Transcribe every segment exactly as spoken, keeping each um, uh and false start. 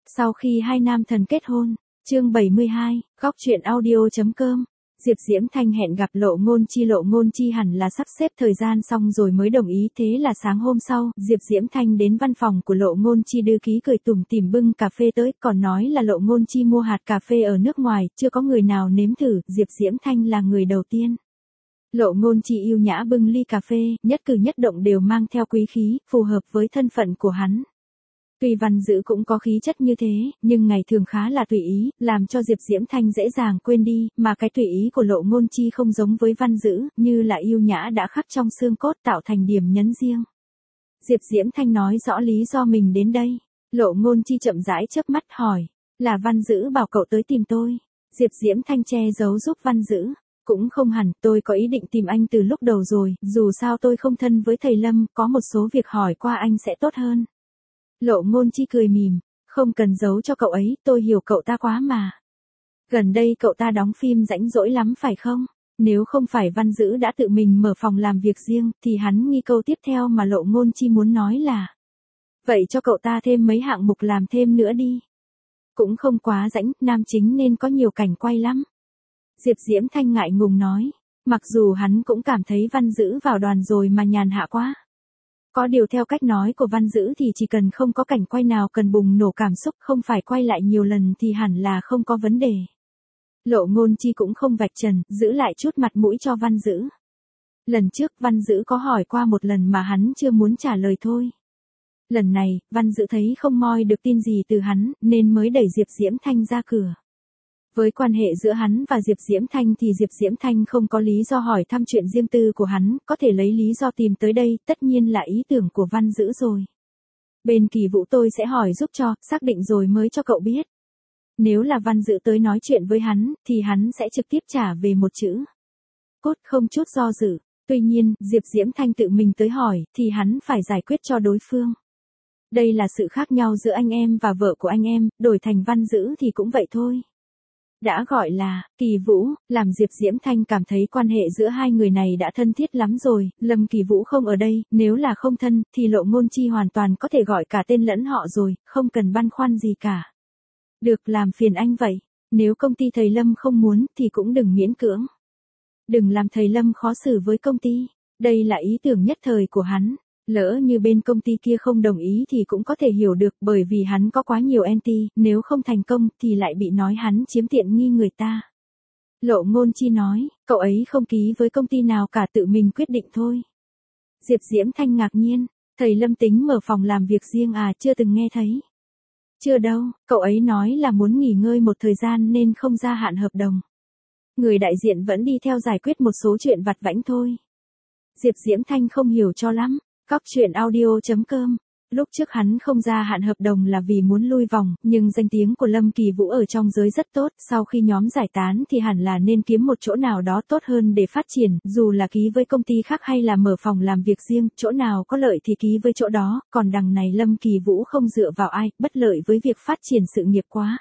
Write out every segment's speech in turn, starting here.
Sau khi hai nam thần kết hôn, chương bảy mươi hai, góc truyện audio.com, Diệp Diễm Thanh hẹn gặp Lộ Ngôn Chi. Lộ Ngôn Chi hẳn là sắp xếp thời gian xong rồi mới đồng ý, thế là sáng hôm sau, Diệp Diễm Thanh đến văn phòng của Lộ Ngôn Chi, đưa ký cười tủm tỉm bưng cà phê tới, còn nói là Lộ Ngôn Chi mua hạt cà phê ở nước ngoài, chưa có người nào nếm thử, Diệp Diễm Thanh là người đầu tiên. Lộ Ngôn Chi yêu nhã bưng ly cà phê, nhất cử nhất động đều mang theo quý khí, phù hợp với thân phận của hắn. Tuy Văn Dữ cũng có khí chất như thế, nhưng ngày thường khá là tùy ý, làm cho Diệp Diễm Thanh dễ dàng quên đi, mà cái tùy ý của Lộ Ngôn Chi không giống với Văn Dữ, như là yêu nhã đã khắc trong xương cốt tạo thành điểm nhấn riêng. Diệp Diễm Thanh nói rõ lý do mình đến đây. Lộ Ngôn Chi chậm rãi chớp mắt hỏi, là Văn Dữ bảo cậu tới tìm tôi. Diệp Diễm Thanh che giấu giúp Văn Dữ. Cũng không hẳn, tôi có ý định tìm anh từ lúc đầu rồi, dù sao tôi không thân với thầy Lâm, có một số việc hỏi qua anh sẽ tốt hơn. Lộ Ngôn Chi cười mỉm, không cần giấu cho cậu ấy, tôi hiểu cậu ta quá mà. Gần đây cậu ta đóng phim rãnh rỗi lắm phải không? Nếu không phải Văn Dữ đã tự mình mở phòng làm việc riêng, thì hắn nghi câu tiếp theo mà Lộ Ngôn Chi muốn nói là, vậy cho cậu ta thêm mấy hạng mục làm thêm nữa đi. Cũng không quá rãnh, nam chính nên có nhiều cảnh quay lắm. Diệp Diễm Thanh ngại ngùng nói, mặc dù hắn cũng cảm thấy Văn Dữ vào đoàn rồi mà nhàn hạ quá. Có điều theo cách nói của Văn Dữ thì chỉ cần không có cảnh quay nào cần bùng nổ cảm xúc, không phải quay lại nhiều lần thì hẳn là không có vấn đề. Lộ Ngôn Chi cũng không vạch trần, giữ lại chút mặt mũi cho Văn Dữ. Lần trước Văn Dữ có hỏi qua một lần mà hắn chưa muốn trả lời thôi. Lần này, Văn Dữ thấy không moi được tin gì từ hắn, nên mới đẩy Diệp Diễm Thanh ra cửa. Với quan hệ giữa hắn và Diệp Diễm Thanh thì Diệp Diễm Thanh không có lý do hỏi thăm chuyện riêng tư của hắn, có thể lấy lý do tìm tới đây, tất nhiên là ý tưởng của Văn Dữ rồi. Bên Kỳ Vũ tôi sẽ hỏi giúp cho, xác định rồi mới cho cậu biết. Nếu là Văn Dữ tới nói chuyện với hắn, thì hắn sẽ trực tiếp trả về một chữ. Cốt không chút do dự, tuy nhiên, Diệp Diễm Thanh tự mình tới hỏi, thì hắn phải giải quyết cho đối phương. Đây là sự khác nhau giữa anh em và vợ của anh em, đổi thành Văn Dữ thì cũng vậy thôi. Đã gọi là Kỳ Vũ, làm Diệp Diễm Thanh cảm thấy quan hệ giữa hai người này đã thân thiết lắm rồi, Lâm Kỳ Vũ không ở đây, nếu là không thân, thì Lộ Ngôn Chi hoàn toàn có thể gọi cả tên lẫn họ rồi, không cần băn khoăn gì cả. Được, làm phiền anh vậy, nếu công ty thầy Lâm không muốn, thì cũng đừng miễn cưỡng. Đừng làm thầy Lâm khó xử với công ty, đây là ý tưởng nhất thời của hắn. Lỡ như bên công ty kia không đồng ý thì cũng có thể hiểu được, bởi vì hắn có quá nhiều anti, nếu không thành công thì lại bị nói hắn chiếm tiện nghi người ta. Lộ Ngôn Chi nói, cậu ấy không ký với công ty nào cả, tự mình quyết định thôi. Diệp Diễm Thanh ngạc nhiên, thầy Lâm tính mở phòng làm việc riêng à, chưa từng nghe thấy. Chưa đâu, cậu ấy nói là muốn nghỉ ngơi một thời gian nên không gia hạn hợp đồng. Người đại diện vẫn đi theo giải quyết một số chuyện vặt vãnh thôi. Diệp Diễm Thanh không hiểu cho lắm. Góc truyện audio.com, lúc trước hắn không gia hạn hợp đồng là vì muốn lui vòng, nhưng danh tiếng của Lâm Kỳ Vũ ở trong giới rất tốt, sau khi nhóm giải tán thì hẳn là nên kiếm một chỗ nào đó tốt hơn để phát triển, dù là ký với công ty khác hay là mở phòng làm việc riêng, chỗ nào có lợi thì ký với chỗ đó, còn đằng này Lâm Kỳ Vũ không dựa vào ai, bất lợi với việc phát triển sự nghiệp quá.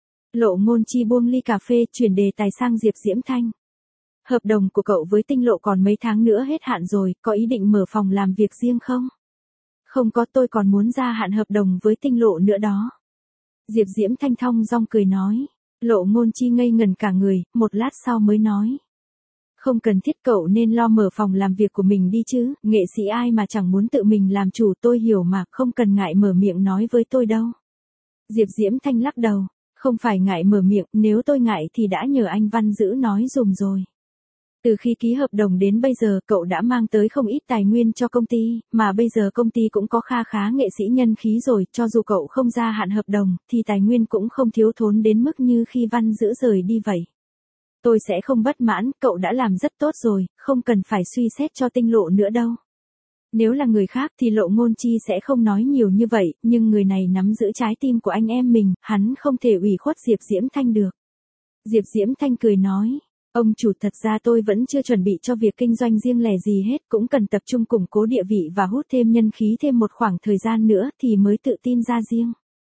Lộ Ngôn Chi buông ly cà phê, chuyển đề tài sang Diệp Diễm Thanh. Hợp đồng của cậu với Tinh Lộ còn mấy tháng nữa hết hạn rồi, có ý định mở phòng làm việc riêng không? Không có, tôi còn muốn gia hạn hợp đồng với Tinh Lộ nữa đó. Diệp Diễm Thanh thong dong cười nói. Lộ Ngôn Chi ngây ngẩn cả người, một lát sau mới nói. Không cần thiết, cậu nên lo mở phòng làm việc của mình đi chứ, nghệ sĩ ai mà chẳng muốn tự mình làm chủ, tôi hiểu mà, không cần ngại mở miệng nói với tôi đâu. Diệp Diễm Thanh lắc đầu, không phải ngại mở miệng, nếu tôi ngại thì đã nhờ anh Văn Dữ nói dùm rồi. Từ khi ký hợp đồng đến bây giờ, cậu đã mang tới không ít tài nguyên cho công ty, mà bây giờ công ty cũng có kha khá nghệ sĩ nhân khí rồi, cho dù cậu không gia hạn hợp đồng, thì tài nguyên cũng không thiếu thốn đến mức như khi Văn Dữ rời đi vậy. Tôi sẽ không bất mãn, cậu đã làm rất tốt rồi, không cần phải suy xét cho Tinh Lộ nữa đâu. Nếu là người khác thì Lộ Ngôn Chi sẽ không nói nhiều như vậy, nhưng người này nắm giữ trái tim của anh em mình, hắn không thể ủy khuất Diệp Diễm Thanh được. Diệp Diễm Thanh cười nói. Ông chủ, thật ra tôi vẫn chưa chuẩn bị cho việc kinh doanh riêng lẻ gì hết, cũng cần tập trung củng cố địa vị và hút thêm nhân khí thêm một khoảng thời gian nữa thì mới tự tin ra riêng.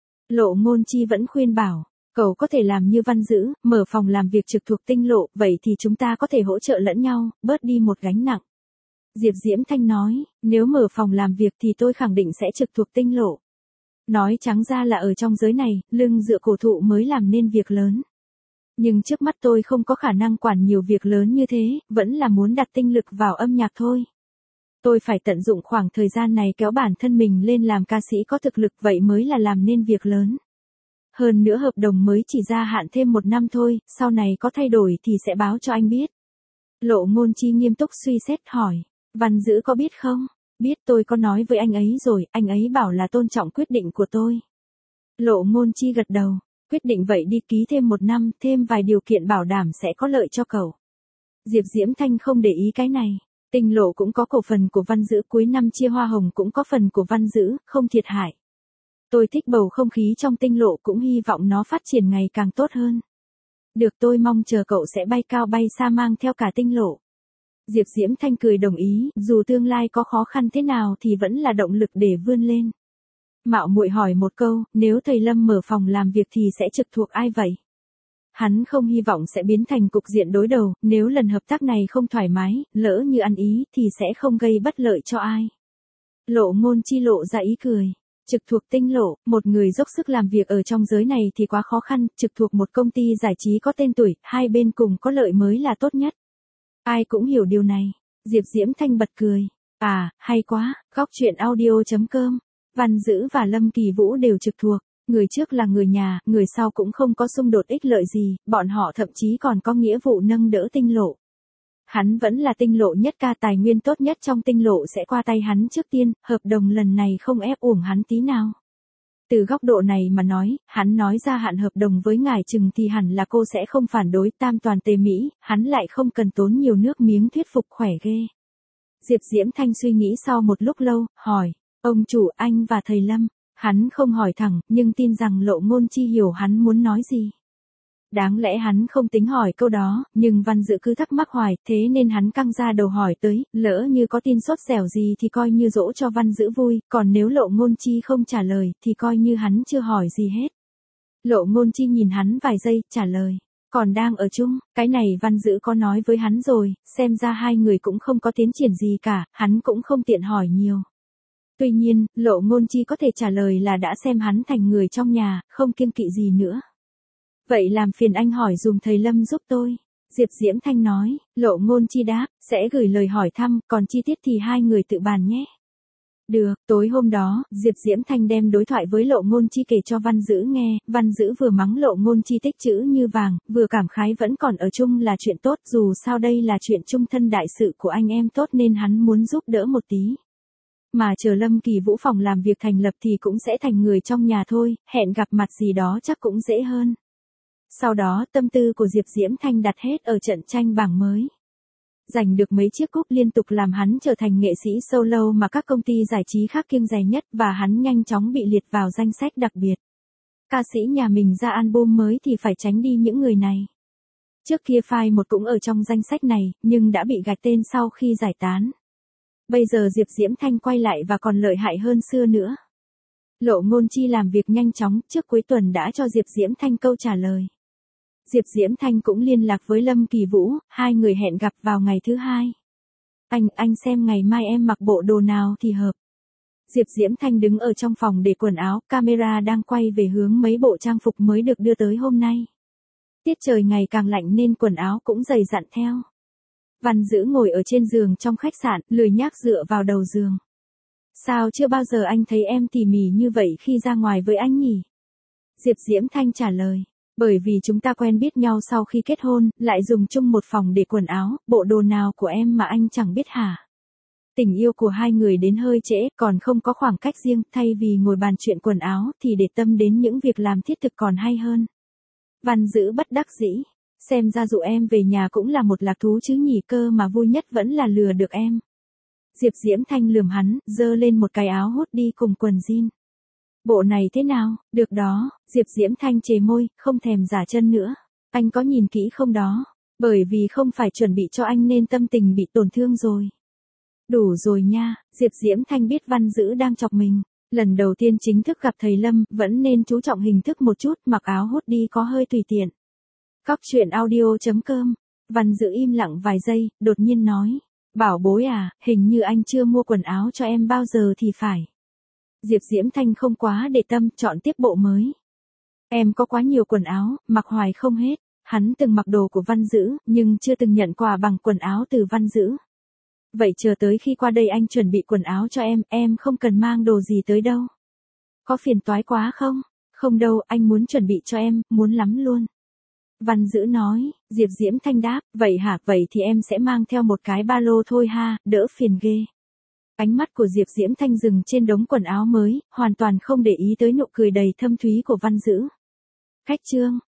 Lộ Ngôn Chi vẫn khuyên bảo, cậu có thể làm như Văn Dữ, mở phòng làm việc trực thuộc Tinh Lộ, vậy thì chúng ta có thể hỗ trợ lẫn nhau, bớt đi một gánh nặng. Diệp Diễm Thanh nói, nếu mở phòng làm việc thì tôi khẳng định sẽ trực thuộc Tinh Lộ. Nói trắng ra là ở trong giới này, lưng dựa cổ thụ mới làm nên việc lớn. Nhưng trước mắt tôi không có khả năng quản nhiều việc lớn như thế, vẫn là muốn đặt tinh lực vào âm nhạc thôi. Tôi phải tận dụng khoảng thời gian này kéo bản thân mình lên làm ca sĩ có thực lực, vậy mới là làm nên việc lớn. Hơn nữa hợp đồng mới chỉ gia hạn thêm một năm thôi, sau này có thay đổi thì sẽ báo cho anh biết. Lộ Ngôn Chi nghiêm túc suy xét hỏi, Văn Dữ có biết không? Biết, tôi có nói với anh ấy rồi, anh ấy bảo là tôn trọng quyết định của tôi. Lộ Ngôn Chi gật đầu, quyết định vậy đi, ký thêm một năm, thêm vài điều kiện bảo đảm sẽ có lợi cho cậu. Diệp Diễm Thanh không để ý cái này. Tinh Lộ cũng có cổ phần của Văn Dữ, cuối năm chia hoa hồng cũng có phần của Văn Dữ, không thiệt hại. Tôi thích bầu không khí trong Tinh Lộ, cũng hy vọng nó phát triển ngày càng tốt hơn. Được, tôi mong chờ cậu sẽ bay cao bay xa mang theo cả Tinh Lộ. Diệp Diễm Thanh cười đồng ý, dù tương lai có khó khăn thế nào thì vẫn là động lực để vươn lên. Mạo muội hỏi một câu, nếu thầy Lâm mở phòng làm việc thì sẽ trực thuộc ai vậy? Hắn không hy vọng sẽ biến thành cục diện đối đầu, nếu lần hợp tác này không thoải mái, lỡ như ăn ý thì sẽ không gây bất lợi cho ai. Lộ Ngôn Chi lộ ra ý cười. Trực thuộc Tinh Lộ, một người dốc sức làm việc ở trong giới này thì quá khó khăn, trực thuộc một công ty giải trí có tên tuổi, hai bên cùng có lợi mới là tốt nhất. Ai cũng hiểu điều này. Diệp Diễm Thanh bật cười. À, hay quá, góc truyện audio chấm com. Văn Dữ và Lâm Kỳ Vũ đều trực thuộc. Người trước là người nhà, người sau cũng không có xung đột ích lợi gì, bọn họ thậm chí còn có nghĩa vụ nâng đỡ Tinh Lộ. Hắn vẫn là Tinh Lộ nhất ca, tài nguyên tốt nhất trong Tinh Lộ sẽ qua tay hắn trước tiên, hợp đồng lần này không ép uổng hắn tí nào. Từ góc độ này mà nói, hắn nói ra hạn hợp đồng với ngài Trừng thì hẳn là cô sẽ không phản đối, tam toàn tề Mỹ, hắn lại không cần tốn nhiều nước miếng thuyết phục, khỏe ghê. Diệp Diễm Thanh suy nghĩ sau một lúc lâu, hỏi, ông chủ, anh và thầy Lâm. Hắn không hỏi thẳng, nhưng tin rằng Lộ Ngôn Chi hiểu hắn muốn nói gì. Đáng lẽ hắn không tính hỏi câu đó, nhưng Văn Dữ cứ thắc mắc hoài, thế nên hắn căng ra đầu hỏi tới, lỡ như có tin sốt dẻo gì thì coi như dỗ cho Văn Dữ vui, còn nếu Lộ Ngôn Chi không trả lời thì coi như hắn chưa hỏi gì hết. Lộ Ngôn Chi nhìn hắn vài giây, trả lời, còn đang ở chung, cái này Văn Dữ có nói với hắn rồi, xem ra hai người cũng không có tiến triển gì cả, hắn cũng không tiện hỏi nhiều. Tuy nhiên, Lộ Ngôn Chi có thể trả lời là đã xem hắn thành người trong nhà, không kiêng kỵ gì nữa. Vậy làm phiền anh hỏi dùm thầy Lâm giúp tôi. Diệp Diễm Thanh nói, Lộ Ngôn Chi đáp, sẽ gửi lời hỏi thăm, còn chi tiết thì hai người tự bàn nhé. Được, tối hôm đó, Diệp Diễm Thanh đem đối thoại với Lộ Ngôn Chi kể cho Văn Dữ nghe, Văn Dữ vừa mắng Lộ Ngôn Chi tích chữ như vàng, vừa cảm khái vẫn còn ở chung là chuyện tốt, dù sao đây là chuyện chung thân đại sự của anh em tốt nên hắn muốn giúp đỡ một tí. Mà chờ Lâm Kỳ Vũ phòng làm việc thành lập thì cũng sẽ thành người trong nhà thôi, hẹn gặp mặt gì đó chắc cũng dễ hơn. Sau đó tâm tư của Diệp Diễm Thanh đặt hết ở trận tranh bảng mới. Giành được mấy chiếc cúp liên tục làm hắn trở thành nghệ sĩ solo mà các công ty giải trí khác kiêng dè nhất và hắn nhanh chóng bị liệt vào danh sách đặc biệt. Ca sĩ nhà mình ra album mới thì phải tránh đi những người này. Trước kia Phai một cũng ở trong danh sách này, nhưng đã bị gạch tên sau khi giải tán. Bây giờ Diệp Diễm Thanh quay lại và còn lợi hại hơn xưa nữa. Lộ Ngôn Chi làm việc nhanh chóng, trước cuối tuần đã cho Diệp Diễm Thanh câu trả lời. Diệp Diễm Thanh cũng liên lạc với Lâm Kỳ Vũ, hai người hẹn gặp vào ngày thứ hai. Anh, anh xem ngày mai em mặc bộ đồ nào thì hợp. Diệp Diễm Thanh đứng ở trong phòng để quần áo, camera đang quay về hướng mấy bộ trang phục mới được đưa tới hôm nay. Tiết trời ngày càng lạnh nên quần áo cũng dày dặn theo. Văn Dữ ngồi ở trên giường trong khách sạn, lười nhác dựa vào đầu giường. Sao chưa bao giờ anh thấy em tỉ mỉ như vậy khi ra ngoài với anh nhỉ? Diệp Diễm Thanh trả lời. Bởi vì chúng ta quen biết nhau sau khi kết hôn, lại dùng chung một phòng để quần áo, bộ đồ nào của em mà anh chẳng biết hả? Tình yêu của hai người đến hơi trễ, còn không có khoảng cách riêng, thay vì ngồi bàn chuyện quần áo thì để tâm đến những việc làm thiết thực còn hay hơn. Văn Dữ bất đắc dĩ. Xem ra dụ em về nhà cũng là một lạc thú chứ nhỉ, cơ mà vui nhất vẫn là lừa được em. Diệp Diễm Thanh lườm hắn, giơ lên một cái áo hốt đi cùng quần jean. Bộ này thế nào, được đó, Diệp Diễm Thanh chề môi, không thèm giả chân nữa. Anh có nhìn kỹ không đó? Bởi vì không phải chuẩn bị cho anh nên tâm tình bị tổn thương rồi. Đủ rồi nha, Diệp Diễm Thanh biết Văn Dữ đang chọc mình. Lần đầu tiên chính thức gặp thầy Lâm, vẫn nên chú trọng hình thức một chút, mặc áo hốt đi có hơi tùy tiện. Góc truyện audio chấm com. Văn Dữ im lặng vài giây, đột nhiên nói. Bảo bối à, hình như anh chưa mua quần áo cho em bao giờ thì phải. Diệp Diễm Thanh không quá để tâm, chọn tiếp bộ mới. Em có quá nhiều quần áo, mặc hoài không hết. Hắn từng mặc đồ của Văn Dữ, nhưng chưa từng nhận quà bằng quần áo từ Văn Dữ. Vậy chờ tới khi qua đây anh chuẩn bị quần áo cho em, em không cần mang đồ gì tới đâu. Có phiền toái quá không? Không đâu, anh muốn chuẩn bị cho em, muốn lắm luôn. Văn Dữ nói, Diệp Diễm Thanh đáp, vậy hả, vậy thì em sẽ mang theo một cái ba lô thôi ha, đỡ phiền ghê. Ánh mắt của Diệp Diễm Thanh dừng trên đống quần áo mới, hoàn toàn không để ý tới nụ cười đầy thâm thúy của Văn Dữ. Khách trương,